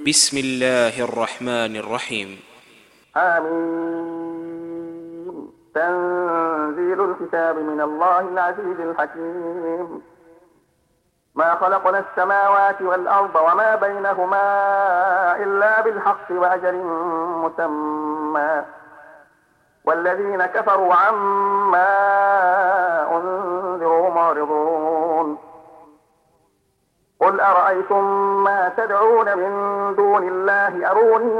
بسم الله الرحمن الرحيم. حميم تنزيل الكتاب من الله العزيز الحكيم. ما خلقنا السماوات والأرض وما بينهما إلا بالحق وأجل مسمى، والذين كفروا عما أنذروا معرضون. قل أرأيتم ما تدعون من دون الله أروني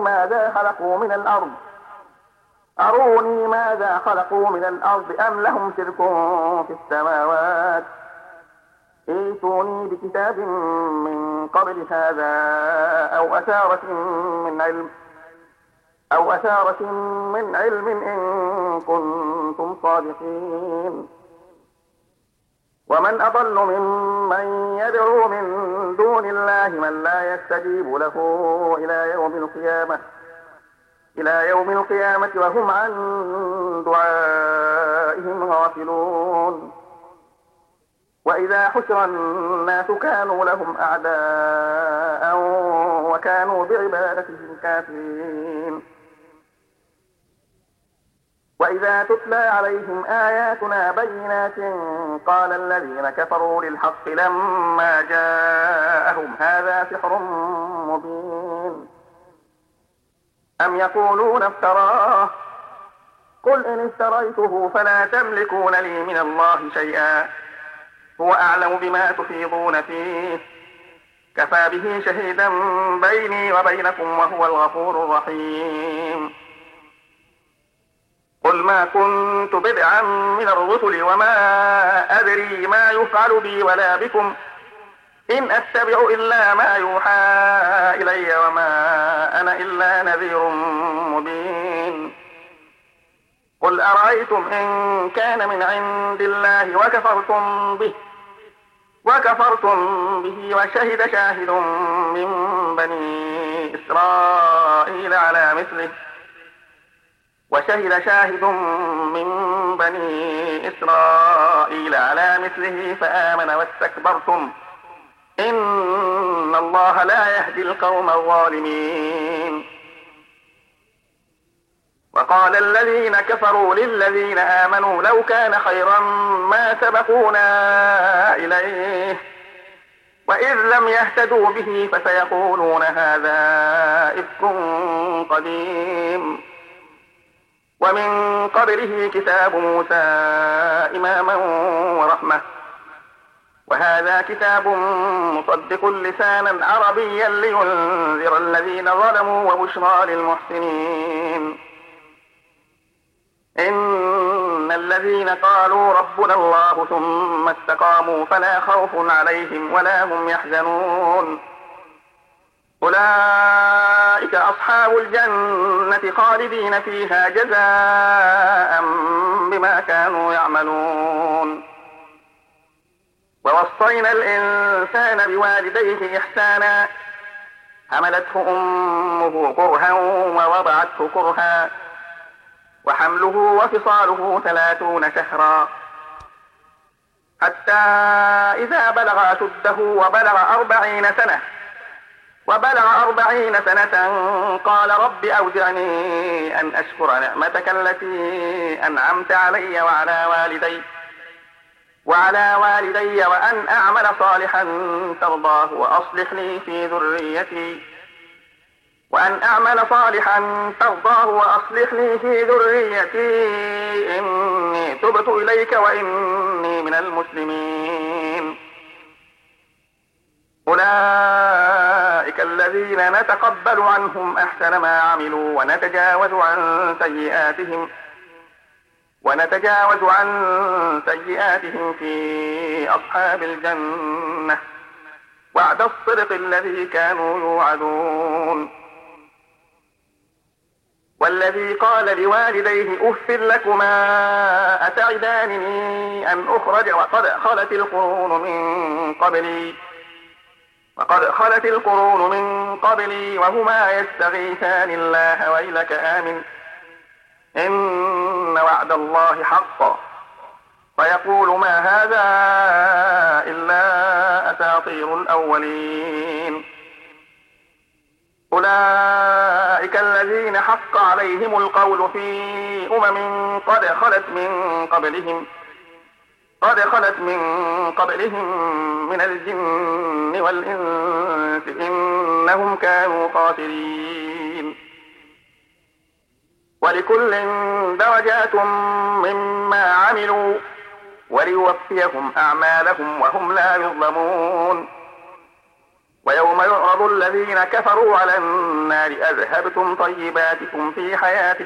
ماذا خلقوا من الأرض أم لهم شرك في السماوات، ائتوني بكتاب من قبل هذا أو أثارة من علم إن كنتم صادقين. ومن أضل ممن يدعو من دون الله من لا يستجيب له إلى يوم القيامة وهم عن دعائهم غافلون. وإذا حشر الناس كانوا لهم أعداء وكانوا بعبادتهم كافرين. وإذا تتلى عليهم آياتنا بينات قال الذين كفروا للحق لما جاءهم هذا سحر مبين. أم يقولون افتراه، قل إن افتريته فلا تملكون لي من الله شيئا، هو أعلم بما تفيضون فيه، كفى به شهيدا بيني وبينكم وهو الغفور الرحيم. قل ما كنت بدعا من الرسل وما أدري ما يفعل بي ولا بكم، إن أتبع إلا ما يوحى إلي وما أنا إلا نذير مبين. قل أرأيتم إن كان من عند الله وكفرتم به وشهد شاهد من بني إسرائيل على مثله فآمن واستكبرتم إن الله لا يهدي القوم الظالمين. وقال الذين كفروا للذين آمنوا لو كان خيرا ما سبقونا إليه، وإذ لم يهتدوا به فسيقولون هذا إفك قديم. ومن قبله كتاب موسى إماما ورحمة، وهذا كتاب مصدق لسانا عربيا لينذر الذين ظلموا وبشرى للمحسنين. إن الذين قالوا ربنا الله ثم استقاموا فلا خوف عليهم ولا هم يحزنون، أولئك أصحاب الجنة خالدين فيها جزاء بما كانوا يعملون. ووصينا الإنسان بوالديه إحسانا، حملته أمه كرها ووضعته كرها، وحمله وفصاله 30 شهرا، حتى إذا بلغ أشده وبلغ 40 سنة قال رب أوزعني أن أشكر نعمتك التي أنعمت علي وعلى والدي وأن أعمل صالحا ترضاه وأصلح لي في ذريتي إني تبت إليك وإني من المسلمين. أولئك الذين نتقبل عنهم أحسن ما عملوا ونتجاوز عن سيئاتهم في أصحاب الجنة، وعد الصدق الذي كانوا يوعدون. والذي قال لوالديه أف لكما أتعدانني أن أخرج وقد خلت القرون من قبلي وهما يستغيثان الله ويلك آمن إن وعد الله حق، فيقول ما هذا إلا أساطير الأولين. أولئك الذين حق عليهم القول في قد خلت من قبلهم من الجن والإنس إنهم كانوا خاسرين. ولكل درجات مما عملوا وليوفيهم أعمالهم وهم لا يظلمون. ويوم يعرض الذين كفروا على النار أذهبتم طيباتكم في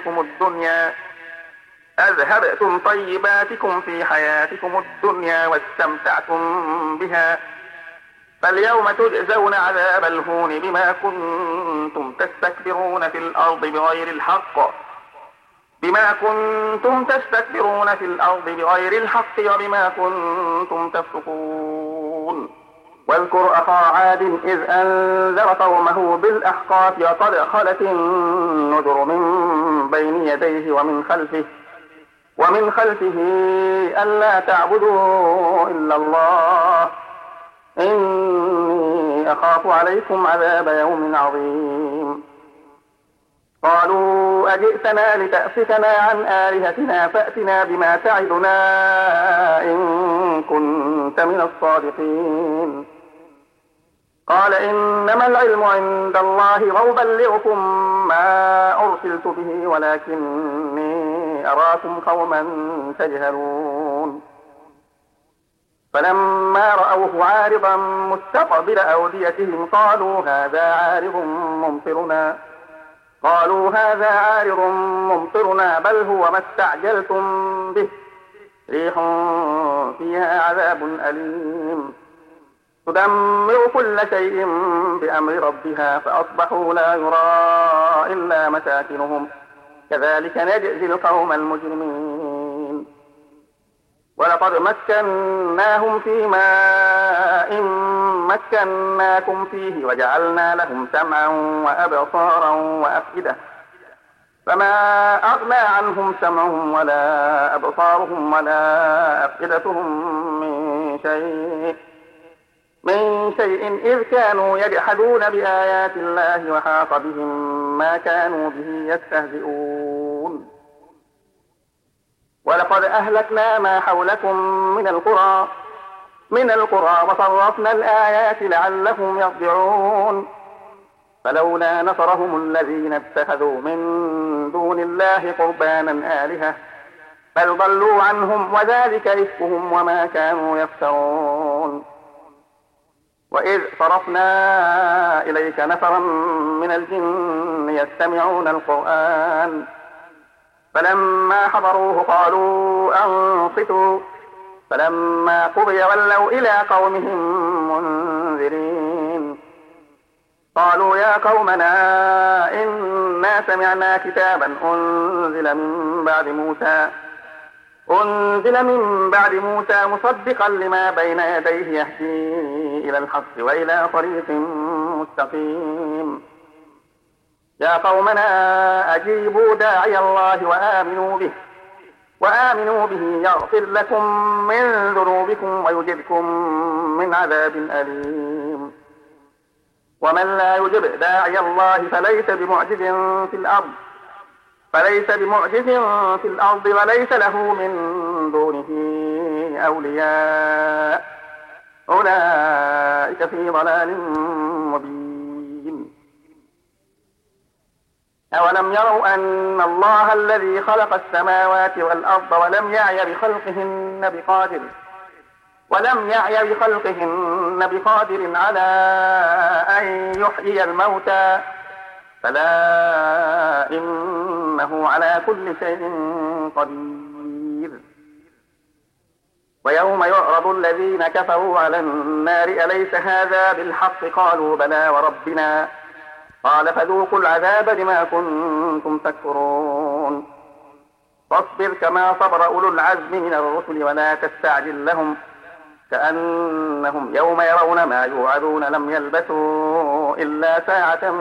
حياتكم الدنيا واستمتعتم بها فاليوم تجزون عذاب الهون بما كنتم تستكبرون في الأرض بغير الحق وبما كنتم تفسقون. واذكر أخا عاد إذ أنذر قومه بالأحقاف وقد خلت النذر من بين يديه ومن خلفه ألا تعبدوا إلا الله إني أخاف عليكم عذاب يوم عظيم. قالوا أجئتنا لتأفكنا عن آلهتنا فأتنا بما تعدنا إن كنت من الصادقين. قال إنما العلم عند الله وأبلغكم ما أرسلت به ولكني أراكم قوما تجهلون. فلما رأوه عارضا مستقبل أوديتهم قالوا هذا عارض ممطرنا بل هو ما استعجلتم به ريح فيها عذاب أليم تدمر كل شيء بأمر ربها فأصبحوا لا يرى إلا مساكنهم كذلك نجزي القوم المجرمين. ولقد مكناهم في ماء مكناكم فيه وجعلنا لهم سمعا وأبصارا وأفئدة فما أغنى عنهم سمعهم ولا أبصارهم ولا أفئدتهم من شيء إذ كانوا يجحدون بآيات الله وحاق بهم ما كانوا به يستهزئون. ولقد أهلكنا ما حولكم من القرى وصرفنا الآيات لعلهم يرجعون. فلولا نصرهم الذين اتخذوا من دون الله قربانا آلهة بل ضلوا عنهم وذلك إفكهم وما كانوا يفترون. وإذ صرفنا إليك نفرا من الجن يستمعون القرآن فلما حضروه قالوا أنصتوا فلما قضي ولوا إلى قومهم منذرين. قالوا يا قومنا إنا سمعنا كتابا أنزل من بعد موسى مصدقا لما بين يديه يهدي إلى الحق وإلى طريق مستقيم. يا قومنا أجيبوا داعي الله وآمنوا به يغفر لكم من ذنوبكم ويجركم من عذاب أليم. ومن لا يجب داعي الله فليس بمعجز في الأرض وليس له من دونه أولياء أولئك في ضلال مبين. أولم يروا أن الله الذي خلق السماوات والأرض ولم يعي بخلقهن بقادر على أن يحيي الموتى فلا إنه على كل شيء قدير. ويوم يعرض الذين كفروا على النار أليس هذا بالحق قالوا بلى وربنا قال فذوقوا العذاب بما كنتم تكفرون. فاصبر كما صبر أولو العزم من الرسل ولا تستعجل لهم كأنهم يوم يرون ما يوعدون لم يلبثوا إلا ساعة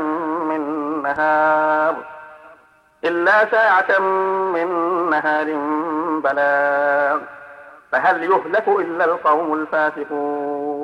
من نهار بلاغ فهل يهلك إلا القوم الفاسقون.